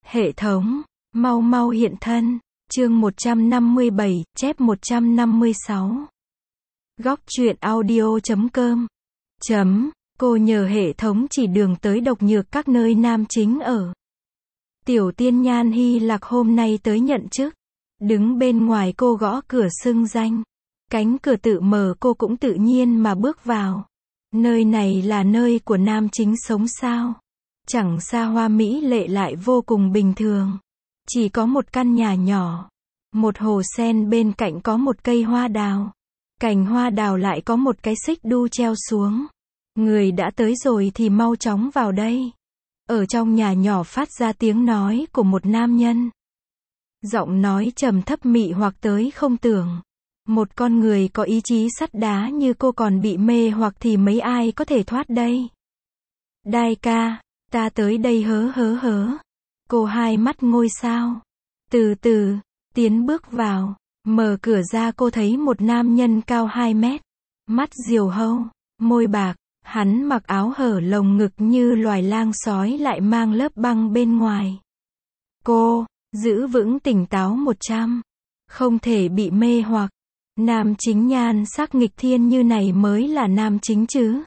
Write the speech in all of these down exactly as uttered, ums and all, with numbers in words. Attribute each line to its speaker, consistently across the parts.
Speaker 1: Hệ thống, mau mau hiện thân. Chương một trăm năm mươi bảy, chép một trăm năm mươi sáu. Góc truyện audio chấm com. Chấm, cô nhờ hệ thống chỉ đường tới độc nhược các nơi nam chính ở. Tiểu tiên Nhan Hy Lạc hôm nay tới nhận chức. Đứng bên ngoài cô gõ cửa xưng danh. Cánh cửa tự mở, cô cũng tự nhiên mà bước vào. Nơi này là nơi của nam chính sống sao? Chẳng xa hoa mỹ lệ lại vô cùng bình thường. Chỉ có một căn nhà nhỏ. Một hồ sen bên cạnh có một cây hoa đào. Cành hoa đào lại có một cái xích đu treo xuống. Người đã tới rồi thì mau chóng vào đây. Ở trong nhà nhỏ phát ra tiếng nói của một nam nhân. Giọng nói trầm thấp mị hoặc tới không tưởng. Một con người có ý chí sắt đá như cô còn bị mê hoặc thì mấy ai có thể thoát đây. Đại ca, ta tới đây hớ hớ hớ. Cô hai mắt ngôi sao. Từ từ, tiến bước vào. Mở cửa ra cô thấy một nam nhân cao hai mét. Mắt diều hâu, môi bạc. Hắn mặc áo hở lồng ngực như loài lang sói lại mang lớp băng bên ngoài. Cô, giữ vững tỉnh táo một trăm. Không thể bị mê hoặc. Nam chính nhan sắc nghịch thiên như này mới là nam chính chứ.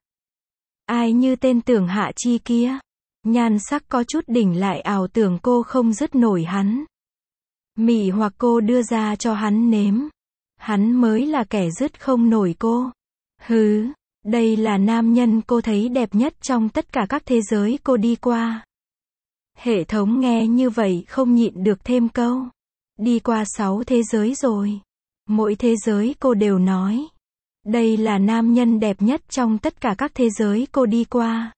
Speaker 1: Ai như tên Tưởng Hạ Chi kia. Nhan sắc có chút đỉnh lại ảo tưởng cô không dứt nổi hắn. Mị hoặc cô đưa ra cho hắn nếm. Hắn mới là kẻ dứt không nổi cô. Hứ, đây là nam nhân cô thấy đẹp nhất trong tất cả các thế giới cô đi qua. Hệ thống nghe như vậy không nhịn được thêm câu. Đi qua sáu thế giới rồi. Mỗi thế giới cô đều nói. Đây là nam nhân đẹp nhất trong tất cả các thế giới cô đi qua.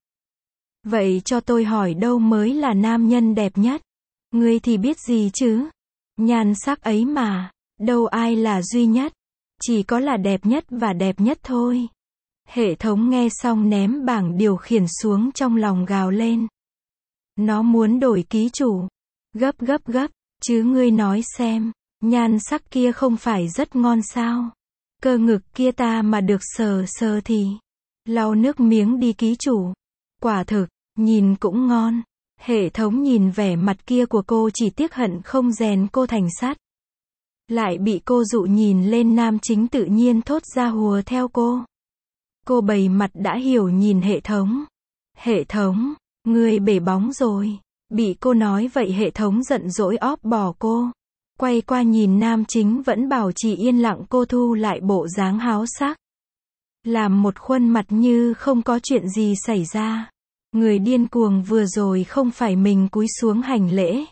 Speaker 1: Vậy cho tôi hỏi đâu mới là nam nhân đẹp nhất? Ngươi thì biết gì chứ? Nhan sắc ấy mà, đâu ai là duy nhất. Chỉ có là đẹp nhất và đẹp nhất thôi. Hệ thống nghe xong ném bảng điều khiển xuống trong lòng gào lên. Nó muốn đổi ký chủ. Gấp gấp gấp, chứ ngươi nói xem. Nhan sắc kia không phải rất ngon sao? Cơ ngực kia ta mà được sờ sờ thì. Lau nước miếng đi ký chủ. Quả thực, nhìn cũng ngon. Hệ thống nhìn vẻ mặt kia của cô chỉ tiếc hận không rèn cô thành sắt. Lại bị cô dụ nhìn lên nam chính tự nhiên thốt ra hùa theo cô. Cô bày mặt đã hiểu nhìn hệ thống. Hệ thống, ngươi bể bóng rồi. Bị cô nói vậy hệ thống giận dỗi óp bỏ cô. Quay qua nhìn nam chính vẫn bảo trì yên lặng, cô thu lại bộ dáng háo sắc. Làm một khuôn mặt như không có chuyện gì xảy ra. Người điên cuồng vừa rồi không phải mình cúi xuống hành lễ.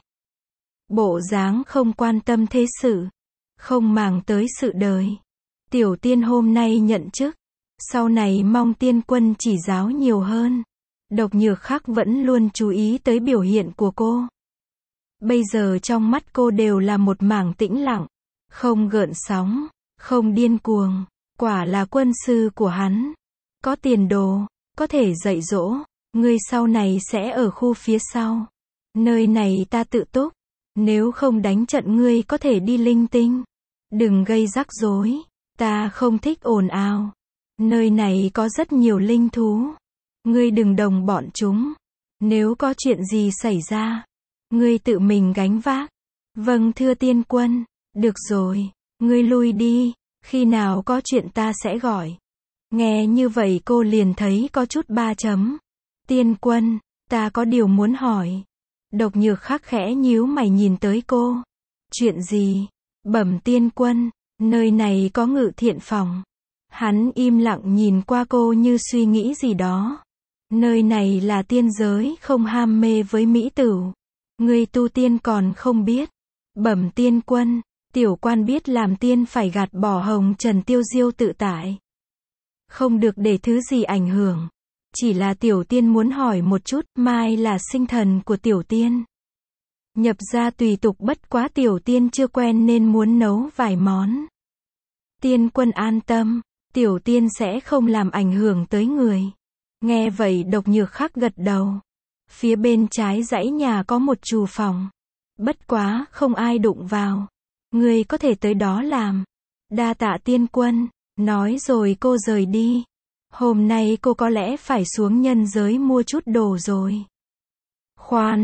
Speaker 1: Bộ dáng không quan tâm thế sự. Không màng tới sự đời. Tiểu tiên hôm nay nhận chức. Sau này mong tiên quân chỉ giáo nhiều hơn. Độc nhược khắc vẫn luôn chú ý tới biểu hiện của cô. Bây giờ trong mắt cô đều là một mảng tĩnh lặng. Không gợn sóng. Không điên cuồng. Quả là quân sư của hắn. Có tiền đồ. Có thể dạy dỗ. Ngươi sau này sẽ ở khu phía sau. Nơi này ta tự túc. Nếu không đánh trận ngươi có thể đi linh tinh. Đừng gây rắc rối. Ta không thích ồn ào. Nơi này có rất nhiều linh thú. Ngươi đừng đồng bọn chúng. Nếu có chuyện gì xảy ra, ngươi tự mình gánh vác. Vâng thưa tiên quân. Được rồi, ngươi lui đi. Khi nào có chuyện ta sẽ gọi. Nghe như vậy cô liền thấy có chút ba chấm. Tiên quân, ta có điều muốn hỏi. Độc nhược khắc khẽ nhíu mày nhìn tới cô. Chuyện gì? Bẩm tiên quân, nơi này có ngự thiện phòng. Hắn im lặng nhìn qua cô như suy nghĩ gì đó. Nơi này là tiên giới không ham mê với mỹ tửu. Người tu tiên còn không biết. Bẩm tiên quân, tiểu quan biết làm tiên phải gạt bỏ hồng trần tiêu diêu tự tại. Không được để thứ gì ảnh hưởng. Chỉ là tiểu tiên muốn hỏi một chút, mai là sinh thần của tiểu tiên. Nhập gia tùy tục bất quá tiểu tiên chưa quen nên muốn nấu vài món. Tiên quân an tâm, tiểu tiên sẽ không làm ảnh hưởng tới người. Nghe vậy độc nhược khắc gật đầu. Phía bên trái dãy nhà có một trù phòng. Bất quá không ai đụng vào. Người có thể tới đó làm. Đa tạ tiên quân. Nói rồi cô rời đi. Hôm nay cô có lẽ phải xuống nhân giới mua chút đồ rồi. Khoan,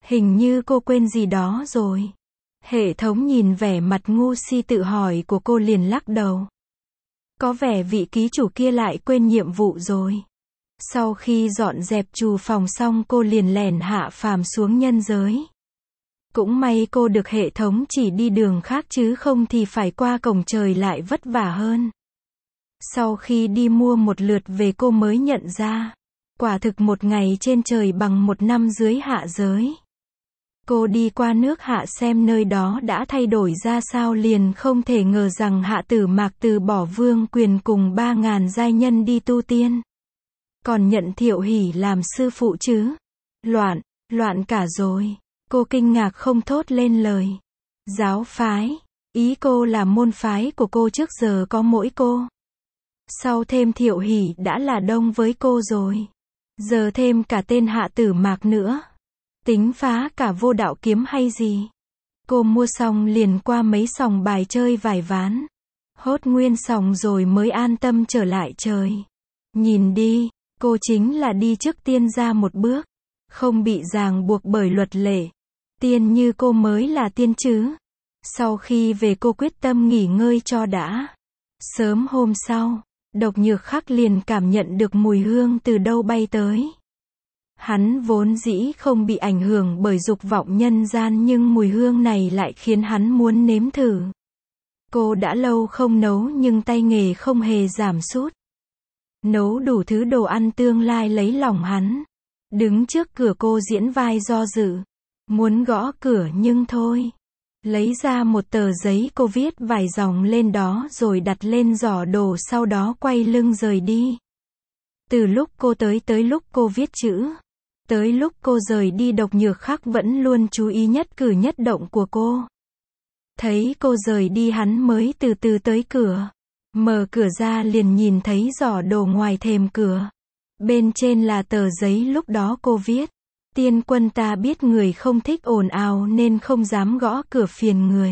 Speaker 1: Hình như cô quên gì đó rồi. Hệ thống nhìn vẻ mặt ngu si tự hỏi của cô liền lắc đầu. Có vẻ vị ký chủ kia lại quên nhiệm vụ rồi. Sau khi dọn dẹp trù phòng xong cô liền lẻn hạ phàm xuống nhân giới. Cũng may cô được hệ thống chỉ đi đường khác chứ không thì phải qua cổng trời lại vất vả hơn. Sau khi đi mua một lượt về cô mới nhận ra, quả thực một ngày trên trời bằng một năm dưới hạ giới. Cô đi qua nước Hạ xem nơi đó đã thay đổi ra sao liền không thể ngờ rằng Hạ Tử Mạc từ bỏ vương quyền cùng ba ngàn giai nhân đi tu tiên. Còn nhận Thiệu Hỷ làm sư phụ chứ. Loạn, loạn cả rồi. Cô kinh ngạc không thốt lên lời. Giáo phái, ý cô là môn phái của cô trước giờ có mỗi cô. Sau thêm Thiệu Hỷ đã là đông với cô rồi. Giờ thêm cả tên Hạ Tử Mạc nữa. Tính phá cả vô đạo kiếm hay gì? Cô mua xong liền qua mấy sòng bài chơi vài ván. Hốt nguyên sòng rồi mới an tâm trở lại trời. Nhìn đi, cô chính là đi trước tiên ra một bước. Không bị ràng buộc bởi luật lệ. Tiên như cô mới là tiên chứ. Sau khi về cô quyết tâm nghỉ ngơi cho đã. Sớm hôm sau, Độc Nhược Khắc liền cảm nhận được mùi hương từ đâu bay tới. Hắn vốn dĩ không bị ảnh hưởng bởi dục vọng nhân gian nhưng mùi hương này lại khiến hắn muốn nếm thử. Cô đã lâu không nấu nhưng tay nghề không hề giảm sút. Nấu đủ thứ đồ ăn tương lai lấy lòng hắn. Đứng trước cửa cô diễn vai do dự. Muốn gõ cửa nhưng thôi. Lấy ra một tờ giấy cô viết vài dòng lên đó rồi đặt lên giỏ đồ sau đó quay lưng rời đi. Từ lúc cô tới tới lúc cô viết chữ. Tới lúc cô rời đi Độc Nhược Khắc vẫn luôn chú ý nhất cử nhất động của cô. Thấy cô rời đi hắn mới từ từ tới cửa. Mở cửa ra liền nhìn thấy giỏ đồ ngoài thềm cửa. Bên trên là tờ giấy lúc đó cô viết. Tiên quân ta biết người không thích ồn ào nên không dám gõ cửa phiền người.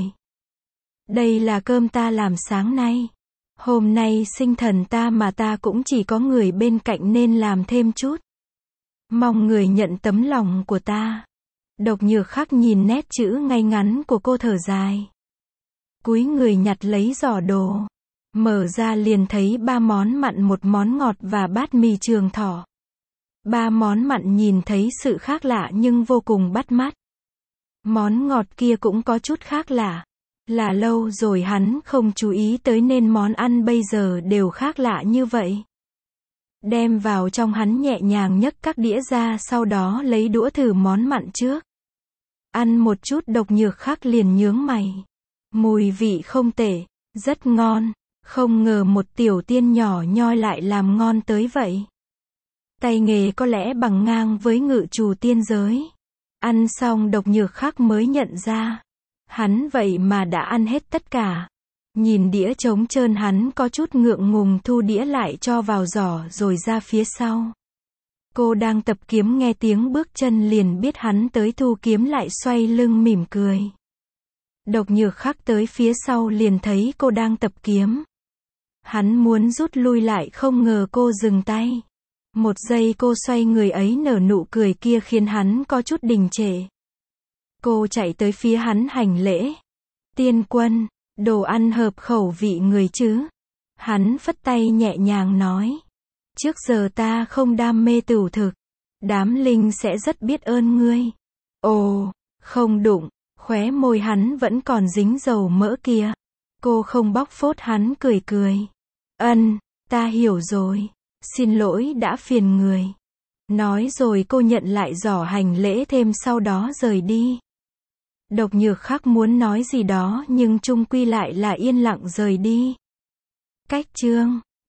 Speaker 1: Đây là cơm ta làm sáng nay. Hôm nay sinh thần ta mà ta cũng chỉ có người bên cạnh nên làm thêm chút. Mong người nhận tấm lòng của ta. Độc Nhược Khắc nhìn nét chữ ngay ngắn của cô thở dài. Cúi người nhặt lấy giỏ đồ. Mở ra liền thấy ba món mặn một món ngọt và bát mì trường thọ. Ba món mặn nhìn thấy sự khác lạ nhưng vô cùng bắt mắt. Món ngọt kia cũng có chút khác lạ. Là lâu rồi hắn không chú ý tới nên món ăn bây giờ đều khác lạ như vậy. Đem vào trong hắn nhẹ nhàng nhấc các đĩa ra sau đó lấy đũa thử món mặn trước. Ăn một chút Độc Nhược Khắc liền nhướng mày. Mùi vị không tệ, rất ngon. Không ngờ một tiểu tiên nhỏ nhoi lại làm ngon tới vậy. Tay nghề có lẽ bằng ngang với ngự trù tiên giới. Ăn xong Độc Nhược Khắc mới nhận ra. Hắn vậy mà đã ăn hết tất cả. Nhìn đĩa trống trơn hắn có chút ngượng ngùng thu đĩa lại cho vào giỏ rồi ra phía sau. Cô đang tập kiếm nghe tiếng bước chân liền biết hắn tới thu kiếm lại xoay lưng mỉm cười. Độc Nhược Khắc tới phía sau liền thấy cô đang tập kiếm. Hắn muốn rút lui lại không ngờ cô dừng tay. Một giây cô xoay người ấy nở nụ cười kia khiến hắn có chút đình trệ. Cô chạy tới phía hắn hành lễ. Tiên quân, đồ ăn hợp khẩu vị người chứ? Hắn phất tay nhẹ nhàng nói. Trước giờ ta không đam mê tửu thực. Đám linh sẽ rất biết ơn ngươi. Ồ, không đụng, khóe môi hắn vẫn còn dính dầu mỡ kia. Cô không bóc phốt hắn cười cười. Ân, ta hiểu rồi. Xin lỗi đã phiền người. Nói rồi cô nhận lại giỏ hành lễ thêm sau đó rời đi. Độc Nhược Khắc muốn nói gì đó nhưng chung quy lại là yên lặng rời đi. Cách chương